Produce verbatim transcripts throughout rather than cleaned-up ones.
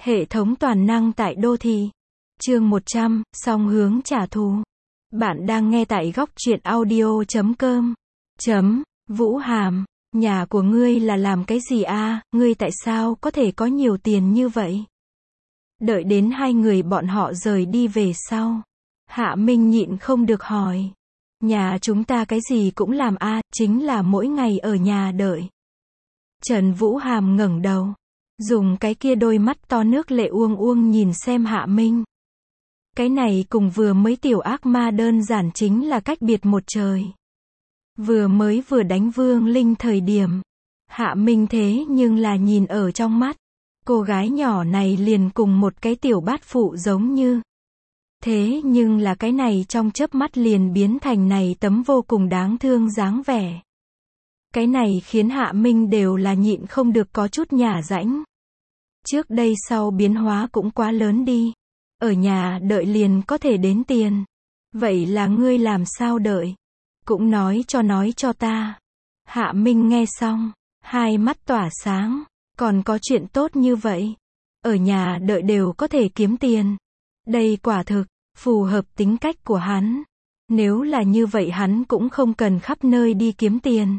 Hệ thống toàn năng tại đô thị. Chương một trăm, song hướng trả thù. Bạn đang nghe tại góc truyện audio chấm com. Chấm, Vũ Hàm, nhà của ngươi là làm cái gì a, ngươi tại sao có thể có nhiều tiền như vậy? Đợi đến hai người bọn họ rời đi về sau, Hạ Minh nhịn không được hỏi. Nhà chúng ta cái gì cũng làm a, chính là mỗi ngày ở nhà đợi. Trần Vũ Hàm ngẩng đầu, dùng cái kia đôi mắt to nước lệ uông uông nhìn xem Hạ Minh. Cái này cùng vừa mới tiểu ác ma đơn giản chính là cách biệt một trời. Vừa mới vừa đánh Vương Linh thời điểm, Hạ Minh thế nhưng là nhìn ở trong mắt. Cô gái nhỏ này liền cùng một cái tiểu bát phụ giống như. Thế nhưng là cái này trong chớp mắt liền biến thành này tấm vô cùng đáng thương dáng vẻ. Cái này khiến Hạ Minh đều là nhịn không được có chút nhả rãnh. Trước đây sau biến hóa cũng quá lớn đi. Ở nhà đợi liền có thể đến tiền. Vậy là ngươi làm sao đợi? Cũng nói cho nói cho ta. Hạ Minh nghe xong, hai mắt tỏa sáng. Còn có chuyện tốt như vậy. Ở nhà đợi đều có thể kiếm tiền. Đây quả thực, phù hợp tính cách của hắn. Nếu là như vậy hắn cũng không cần khắp nơi đi kiếm tiền.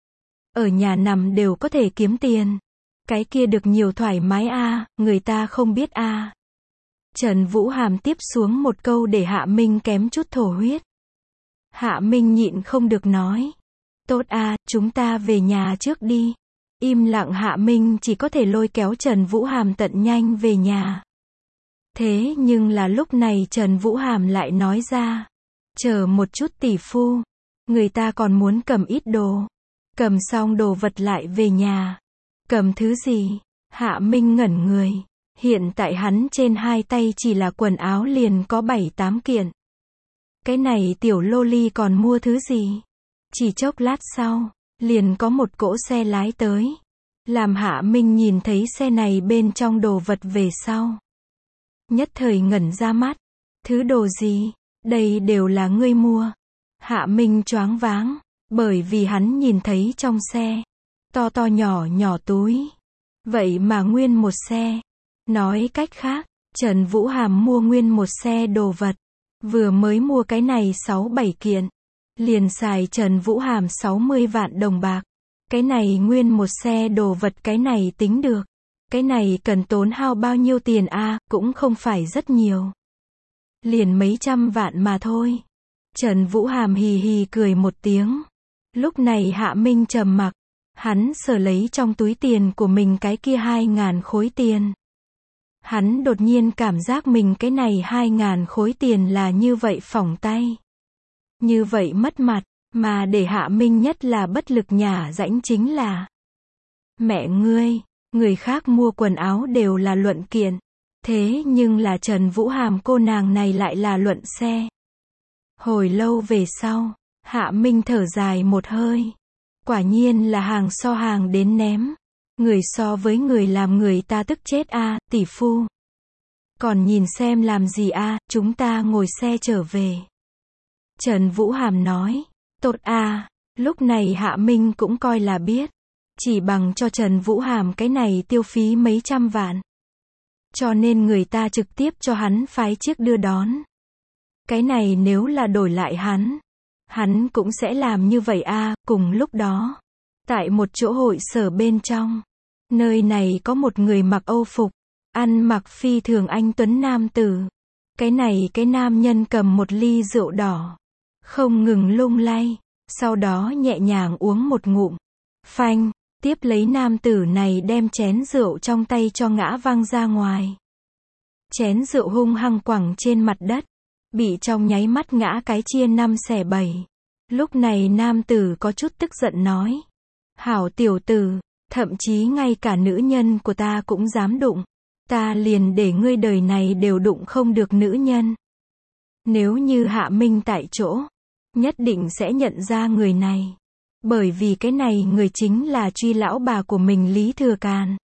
Ở nhà nằm đều có thể kiếm tiền. Cái kia được nhiều thoải mái a, người ta không biết a. Trần Vũ Hàm tiếp xuống một câu để Hạ Minh kém chút thổ huyết. Hạ Minh nhịn không được nói. Tốt a, chúng ta về nhà trước đi. Im lặng Hạ Minh chỉ có thể lôi kéo Trần Vũ Hàm tận nhanh về nhà. Thế nhưng là lúc này Trần Vũ Hàm lại nói ra. Chờ một chút tỷ phu. Người ta còn muốn cầm ít đồ. Cầm xong đồ vật lại về nhà. Cầm thứ gì? Hạ Minh ngẩn người. Hiện tại hắn trên hai tay chỉ là quần áo liền có bảy tám kiện. Cái này tiểu loli còn mua thứ gì? Chỉ chốc lát sau, liền có một cỗ xe lái tới. Làm Hạ Minh nhìn thấy xe này bên trong đồ vật về sau. Nhất thời ngẩn ra mắt. Thứ đồ gì? Đây đều là ngươi mua. Hạ Minh choáng váng. Bởi vì hắn nhìn thấy trong xe. To to nhỏ nhỏ túi. Vậy mà nguyên một xe. Nói cách khác, Trần Vũ Hàm mua nguyên một xe đồ vật. Vừa mới mua cái này sáu bảy kiện. Liền xài Trần Vũ Hàm sáu mươi vạn đồng bạc. Cái này nguyên một xe đồ vật cái này tính được. Cái này cần tốn hao bao nhiêu tiền a, cũng không phải rất nhiều. Liền mấy trăm vạn mà thôi. Trần Vũ Hàm hì hì cười một tiếng. Lúc này Hạ Minh trầm mặc. Hắn sờ lấy trong túi tiền của mình cái kia hai ngàn khối tiền. Hắn đột nhiên cảm giác mình cái này hai ngàn khối tiền là như vậy phỏng tay. Như vậy mất mặt, mà để Hạ Minh nhất là bất lực nhả rãnh chính là. Mẹ ngươi, người khác mua quần áo đều là luận kiện. Thế nhưng là Trần Vũ Hàm cô nàng này lại là luận xe. Hồi lâu về sau, Hạ Minh thở dài một hơi. Quả nhiên là hàng so hàng đến ném. Người so với người làm người ta tức chết a, tỷ phu. Còn nhìn xem làm gì a, chúng ta ngồi xe trở về. Trần Vũ Hàm nói. Tốt a, lúc này Hạ Minh cũng coi là biết. Chỉ bằng cho Trần Vũ Hàm cái này tiêu phí mấy trăm vạn. Cho nên người ta trực tiếp cho hắn phái chiếc đưa đón. Cái này nếu là đổi lại hắn. Hắn cũng sẽ làm như vậy a, cùng lúc đó. Tại một chỗ hội sở bên trong. Nơi này có một người mặc Âu phục. Ăn mặc phi thường anh tuấn nam tử. Cái này cái nam nhân cầm một ly rượu đỏ. Không ngừng lung lay. Sau đó nhẹ nhàng uống một ngụm. Phanh. Tiếp lấy nam tử này đem chén rượu trong tay cho ngã văng ra ngoài. Chén rượu hung hăng quẳng trên mặt đất. Bị trong nháy mắt ngã cái chia năm xẻ bảy. Lúc này nam tử có chút tức giận nói. Hảo tiểu tử, thậm chí ngay cả nữ nhân của ta cũng dám đụng. Ta liền để ngươi đời này đều đụng không được nữ nhân. Nếu như Hạ Minh tại chỗ, nhất định sẽ nhận ra người này. Bởi vì cái này người chính là truy lão bà của mình Lý Thừa Càn.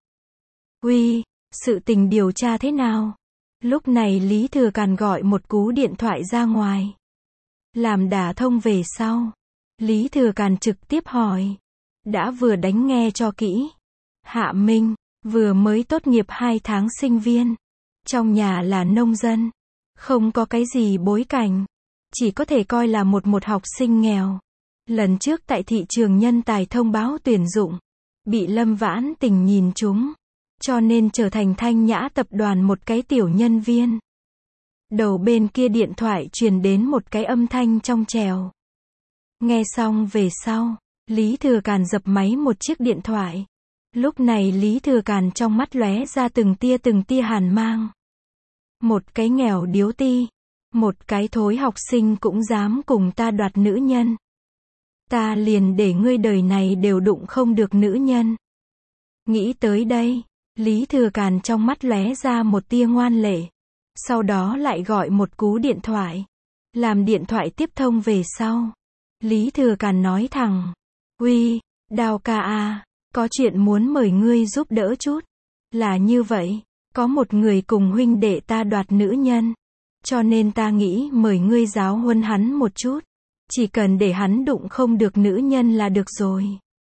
Uy, sự tình điều tra thế nào? Lúc này Lý Thừa Càn gọi một cú điện thoại ra ngoài. Làm đả thông về sau. Lý Thừa Càn trực tiếp hỏi. Đã vừa đánh nghe cho kỹ. Hạ Minh, vừa mới tốt nghiệp hai tháng sinh viên. Trong nhà là nông dân. Không có cái gì bối cảnh. Chỉ có thể coi là một một học sinh nghèo. Lần trước tại thị trường nhân tài thông báo tuyển dụng. Bị Lâm Vãn Tình nhìn trúng. Cho nên trở thành Thanh Nhã tập đoàn một cái tiểu nhân viên. Đầu bên kia điện thoại truyền đến một cái âm thanh trong trèo. Nghe xong về sau, Lý Thừa Càn dập máy một chiếc điện thoại. Lúc này Lý Thừa Càn trong mắt lóe ra từng tia từng tia hàn mang. Một cái nghèo điếu ti, một cái thối học sinh cũng dám cùng ta đoạt nữ nhân. Ta liền để ngươi đời này đều đụng không được nữ nhân. Nghĩ tới đây, Lý Thừa Càn trong mắt lóe ra một tia ngoan lệ. Sau đó lại gọi một cú điện thoại. Làm điện thoại tiếp thông về sau. Lý Thừa Càn nói thẳng. Uy, Đào ca à, có chuyện muốn mời ngươi giúp đỡ chút. Là như vậy, có một người cùng huynh đệ ta đoạt nữ nhân. Cho nên ta nghĩ mời ngươi giáo huấn hắn một chút. Chỉ cần để hắn đụng không được nữ nhân là được rồi.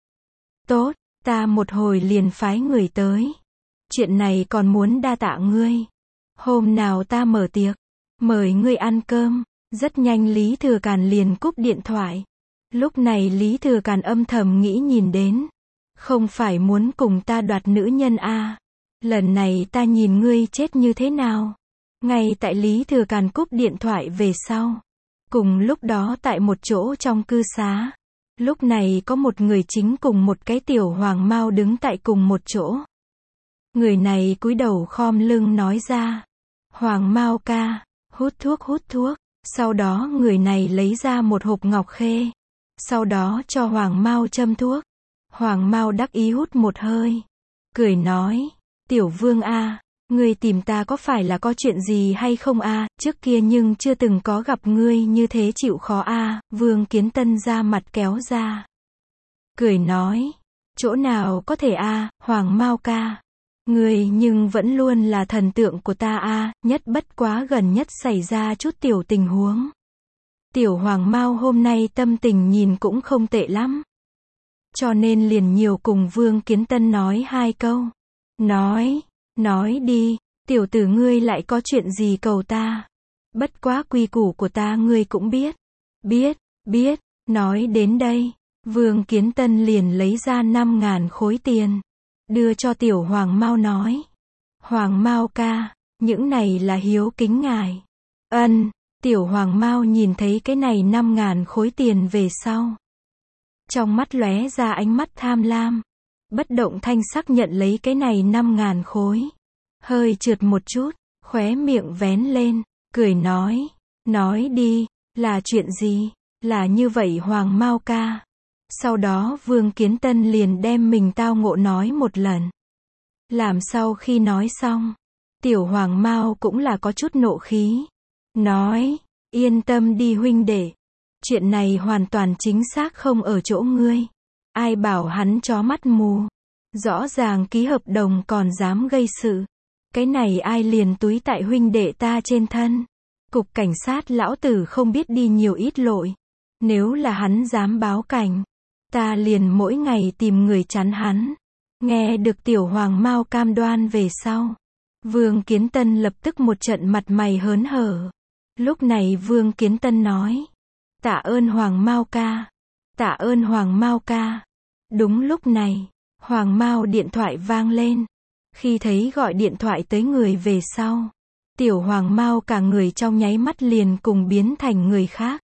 Tốt, ta một hồi liền phái người tới. Chuyện này còn muốn đa tạ ngươi. Hôm nào ta mở tiệc, mời ngươi ăn cơm. Rất nhanh Lý Thừa Càn liền cúp điện thoại. Lúc này Lý Thừa Càn âm thầm nghĩ nhìn đến. Không phải muốn cùng ta đoạt nữ nhân à. Lần này ta nhìn ngươi chết như thế nào. Ngay tại Lý Thừa Càn cúp điện thoại về sau. Cùng lúc đó tại một chỗ trong cư xá. Lúc này có một người chính cùng một cái tiểu hoàng mao đứng tại cùng một chỗ. Người này cúi đầu khom lưng nói ra. Hoàng Mao ca, hút thuốc hút thuốc. Sau đó người này lấy ra một hộp ngọc khê. Sau đó cho Hoàng Mao châm thuốc. Hoàng Mao đắc ý hút một hơi. Cười nói, tiểu vương a, ngươi tìm ta có phải là có chuyện gì hay không a? Trước kia nhưng chưa từng có gặp ngươi như thế chịu khó a. Vương Kiến Tân ra mặt kéo ra. Cười nói, chỗ nào có thể a, Hoàng Mao ca. Ngươi nhưng vẫn luôn là thần tượng của ta a, nhất bất quá gần nhất xảy ra chút tiểu tình huống. Tiểu Hoàng Mao hôm nay tâm tình nhìn cũng không tệ lắm. Cho nên liền nhiều cùng Vương Kiến Tân nói hai câu. Nói, nói đi, tiểu tử ngươi lại có chuyện gì cầu ta. Bất quá quy củ của ta ngươi cũng biết. Biết, biết, nói đến đây, Vương Kiến Tân liền lấy ra năm ngàn khối tiền. Đưa cho tiểu Hoàng Mao nói. Hoàng Mao ca, những này là hiếu kính ngài. Ân, tiểu Hoàng Mao nhìn thấy cái này năm ngàn khối tiền về sau. Trong mắt lóe ra ánh mắt tham lam. Bất động thanh sắc nhận lấy cái này năm ngàn khối. Hơi trượt một chút, khóe miệng vén lên, cười nói. Nói đi, là chuyện gì? Là như vậy Hoàng Mao ca. Sau đó Vương Kiến Tân liền đem mình tao ngộ nói một lần. Làm sau khi nói xong, tiểu Hoàng Mao cũng là có chút nộ khí. Nói, yên tâm đi huynh đệ. Chuyện này hoàn toàn chính xác không ở chỗ ngươi. Ai bảo hắn chó mắt mù. Rõ ràng ký hợp đồng còn dám gây sự. Cái này ai liền túi tại huynh đệ ta trên thân. Cục cảnh sát lão tử không biết đi nhiều ít lội. Nếu là hắn dám báo cảnh, ta liền mỗi ngày tìm người chắn hắn. Nghe được tiểu Hoàng Mao cam đoan về sau. Vương Kiến Tân lập tức một trận mặt mày hớn hở. Lúc này Vương Kiến Tân nói. Tạ ơn Hoàng Mao ca. Tạ ơn Hoàng Mao ca. Đúng lúc này, Hoàng Mao điện thoại vang lên. Khi thấy gọi điện thoại tới người về sau, tiểu Hoàng Mao cả người trong nháy mắt liền cùng biến thành người khác.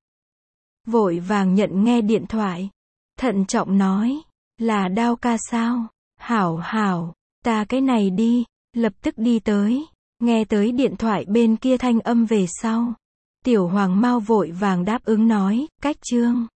Vội vàng nhận nghe điện thoại. Thận trọng nói, là Đao ca sao? Hảo hảo, ta cái này đi, lập tức đi tới. Nghe tới điện thoại bên kia thanh âm về sau. Tiểu Hoàng Mao vội vàng đáp ứng nói, cách chương.